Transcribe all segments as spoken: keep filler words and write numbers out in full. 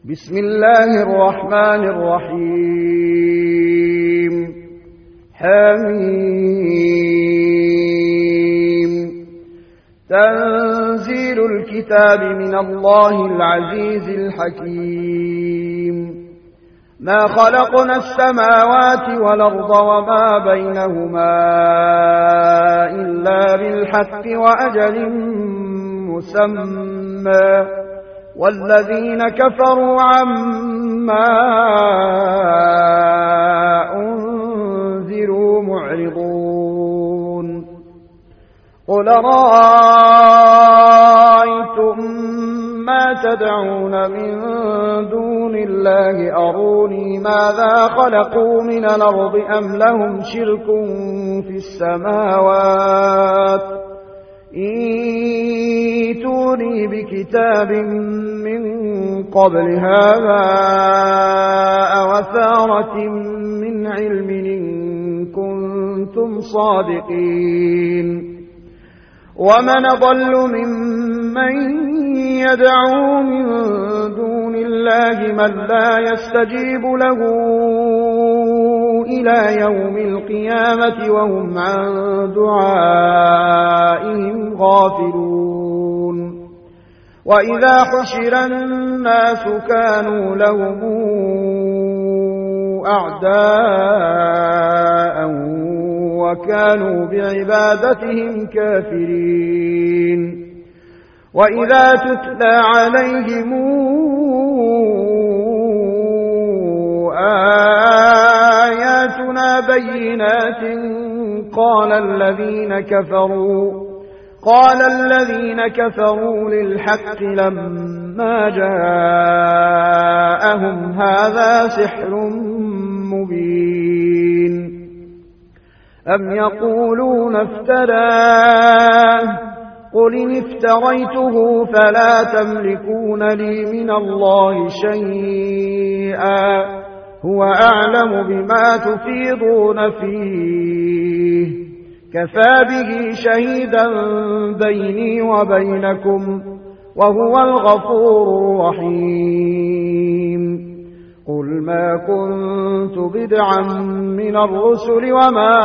بسم الله الرحمن الرحيم حميم تنزيل الكتاب من الله العزيز الحكيم ما خلقنا السماوات والأرض وما بينهما إلا بالحق وأجل مسمى والذين كفروا عما أنذروا معرضون قل رأيتم ما تدعون من دون الله أروني ماذا خلقوا من الأرض أم لهم شرك في السماوات إيتوني بكتاب من قبل هذا أو أثارة من علم إن كنتم صادقين ومن أضل ممن يدعو من دون الله من لا يستجيب له إلى يوم القيامة وهم عن دعائهم غافلون وإذا حشر الناس كانوا لهم أعداء وكانوا بعبادتهم كافرين وإذا تتلى عليهم آياتنا بينات قال الذين كفروا قال الذين كفروا للحق لما جاءهم هذا سحر مبين أم يقولون افتراه قل إن افتريته فلا تملكون لي من الله شيئا هو أعلم بما تفيضون فيه كفى به شهيدا بيني وبينكم وهو الغفور الرحيم قل ما كنت بدعا من الرسل وما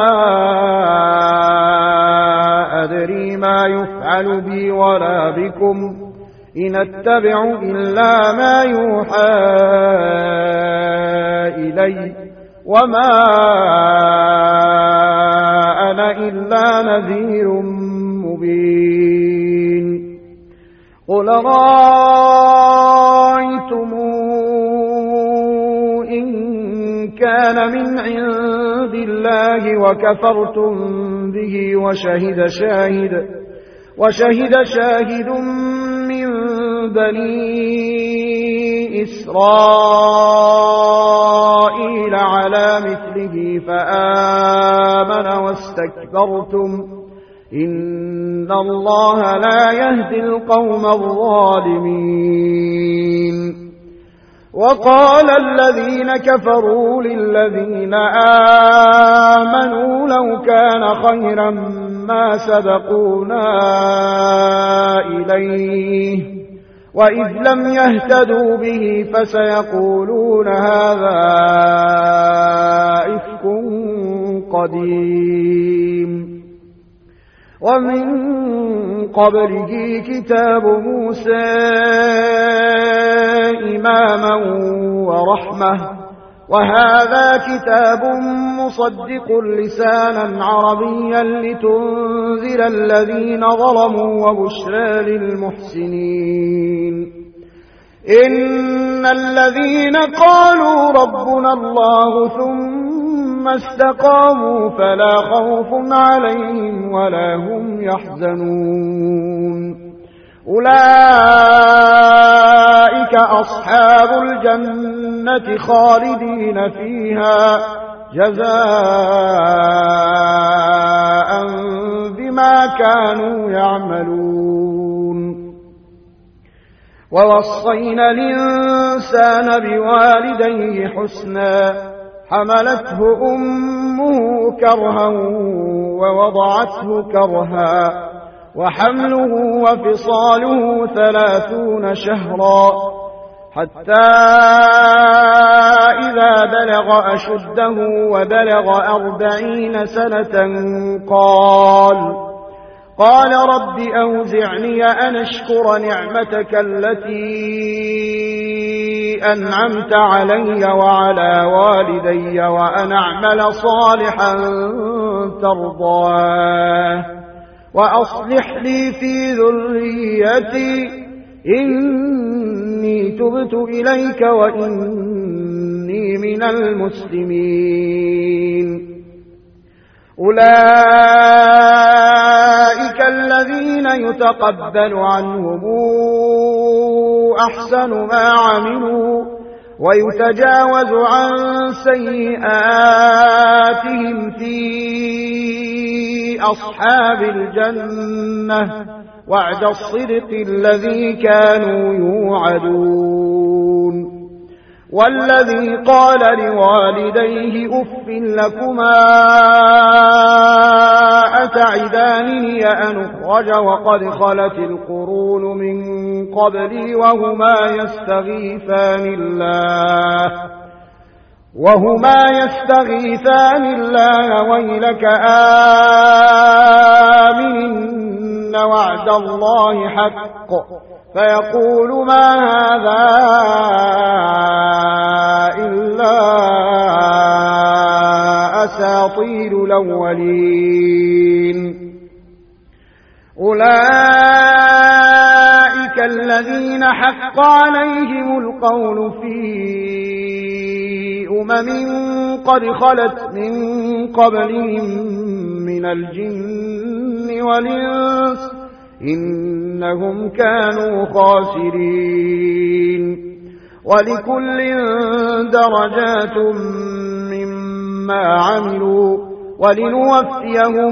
أدري ما يفعل بي ولا بكم إن أتبع إلا ما يوحى إلي وما أنا إلا نذير مبين قل رأيتم إن كان من عند الله وكفرتم به وشهد شاهد وشهد شاهد من بني إسرائيل على مثله فآمن واستكبرتم إن الله لا يهدي القوم الظالمين وقال الذين كفروا للذين آمنوا لو كان خيرا ما سبقونا إليه وإذ لم يهتدوا به فسيقولون هذا إفك قديم ومن قبله كتاب موسى إماما ورحمة وهذا كتاب مصدق لسانا عربيا لتنذر الذين ظلموا وبشرى للمحسنين إن الذين قالوا ربنا الله ثم استقاموا فلا خوف عليهم ولا هم يحزنون أولئك أصحاب الجنة خالدين فيها جزاء بما كانوا يعملون ووصينا الإنسان بوالديه حسنا حملته أمه كرها ووضعته كرها وحمله وفصاله ثلاثون شهرا حتى إذا بلغ أشده وبلغ أربعين سنة قال قال رب أوزعني أن أشكر نعمتك التي أنعمت علي وعلى والدي وأن أعمل صالحا ترضاه وأصلح لي في ذريتي إني تبت إليك وإني من المسلمين. أولئك الذين يتقبل عنهم أحسن ما عملوا ويتجاوز عن سيئاتهم في أصحاب الجنة وعد الصدق الذي كانوا يوعدون. والذي قال لوالديه أف لكما أتعدانني أن أخرج وقد خلت القرون من قبلي وهما يستغيثان الله وهما يستغيثان الله ويلك آمن وعد الله حق فيقول ما هذا إلا أساطير الأولين. أولئك الذين حق عليهم القول في أمم قد خلت من قبلهم من الجن والإنس إنهم كانوا خاسرين. ولكل درجات مما عملوا ولنوفيهم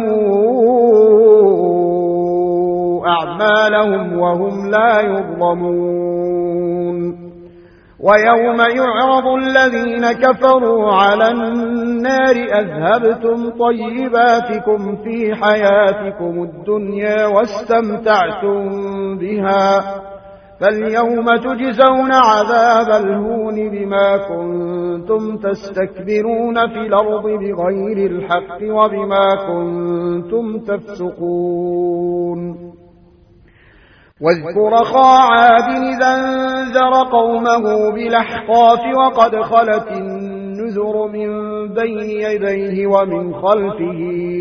أعمالهم وهم لا يظلمون. ويوم يعرض الذين كفروا على النار أذهبتم طيباتكم في حياتكم الدنيا واستمتعتم بها فاليوم تجزون عذاب الهون بما كنتم تستكبرون في الأرض بغير الحق وبما كنتم تفسقون. واذكر أخا عاد إذا انذر قومه بالأحقاف وقد خلت النذر من بين يديه ومن خلفه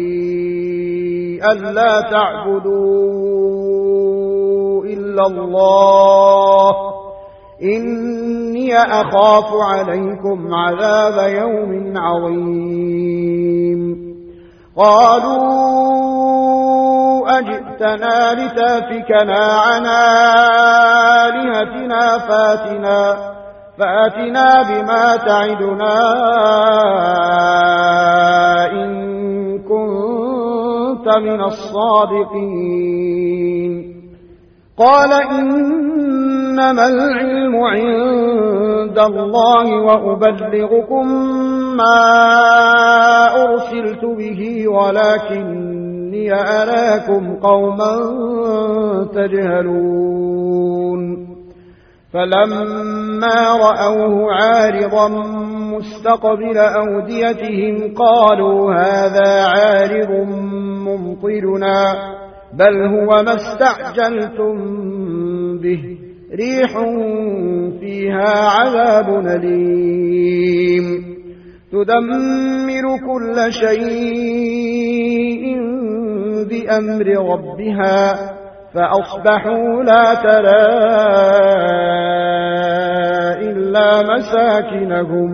ألا تعبدوا إلا الله إني أخاف عليكم عذاب يوم عظيم. قالوا أجئتنا لتافكنا عن آلهتنا فاتنا, فاتنا بما تعدنا إن كنت من الصادقين. قال إنما العلم عند الله وأبلغكم ما أرسلت به ولكني أراكم قوما تجهلون. فلما رأوه عارضا مستقبل أوديتهم قالوا هذا عارض ممطرنا بل هو ما استعجلتم به ريح فيها عذاب أليم تدمر كل شيء بأمر ربها فأصبحوا لا ترى إلا مساكنهم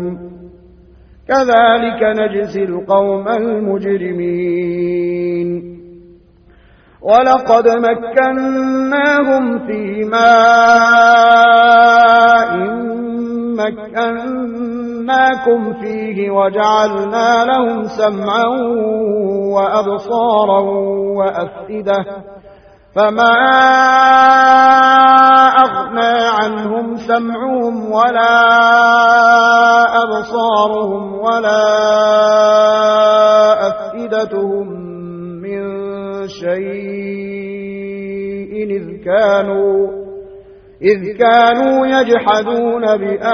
كذلك نجزي القوم المجرمين. ولقد مكناهم في ماء مكناكم فيه وجعلنا لهم سمعا وأبصارا وأفئدة فما أغنى عنهم سمعهم ولا أبصارهم ولا أفئدتهم من شيء إذ كانوا, إذ كانوا يجحدون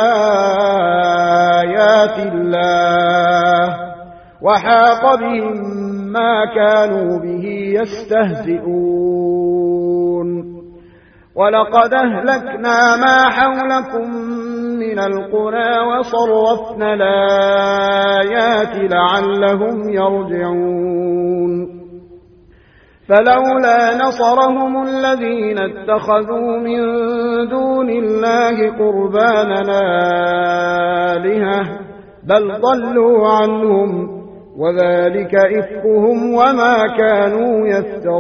بآيات الله وحاق بهم ما كانوا به يستهزئون ولقد أهلكنا ما حولكم من القرى وصرفنا الآيات لعلهم يرجعون فلولا نصرهم الذين اتخذوا من دون الله قربانا آلهة بل ضلوا عنهم وذلك إفكهم وما كانوا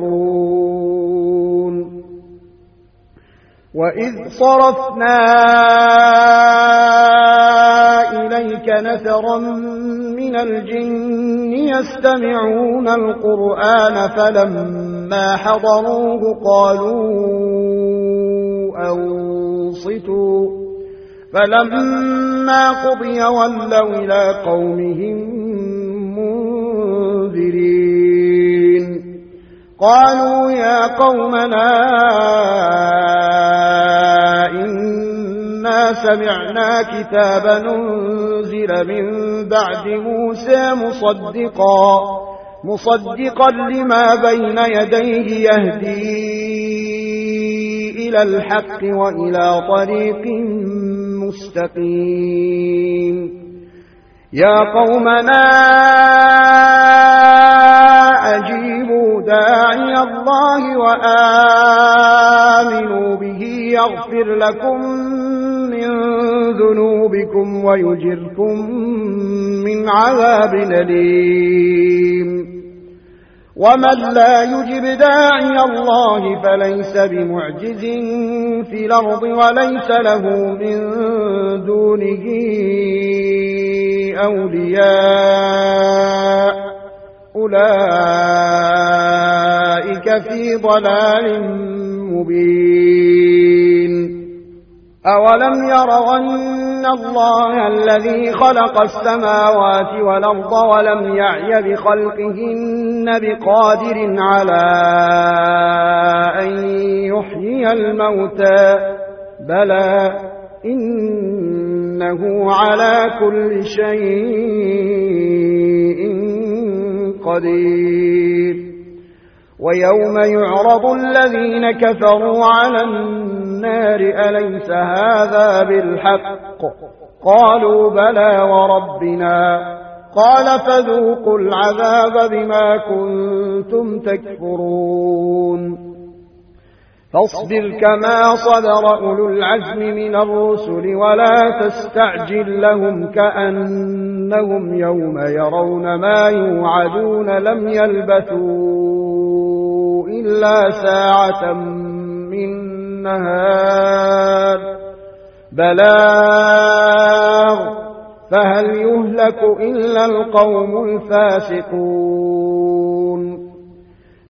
يفترون وإذ صرفنا إليك نفرا من الجن يستمعون القرآن فلما حضروه قالوا أنصتوا فلما قضي ولوا إلى قومهم منذرين قالوا يا قومنا إنا سمعنا كتابا أنزل من بعد موسى مصدقا مصدقا لما بين يديه يهدي إلى الحق وإلى طريق مستقيم يا قومنا أجيبوا داعي الله وآمنوا به يغفر لكم من ذنوبكم ويجركم من عذاب أليم ومن لا يجب داعي الله فليس بمعجز في الأرض وليس له من دونه أولياء أولئك في ضلال مبين أولم يروا أن الله الذي خلق السماوات والأرض ولم يعي بخلقهن بقادر على أن يحيي الموتى بلى إنه على كل شيء قدير ويوم يعرض الذين كفروا على النار أليس هذا بالحق قالوا بلى وربنا قال فذوقوا العذاب بما كنتم تكفرون فاصبر كما صبر أولو العزم من الرسل ولا تستعجل لهم كأنهم يوم يرون ما يوعدون لم يلبثوا إلا ساعة من نهار بلاغ فهل يهلك إلا القوم الفاسقون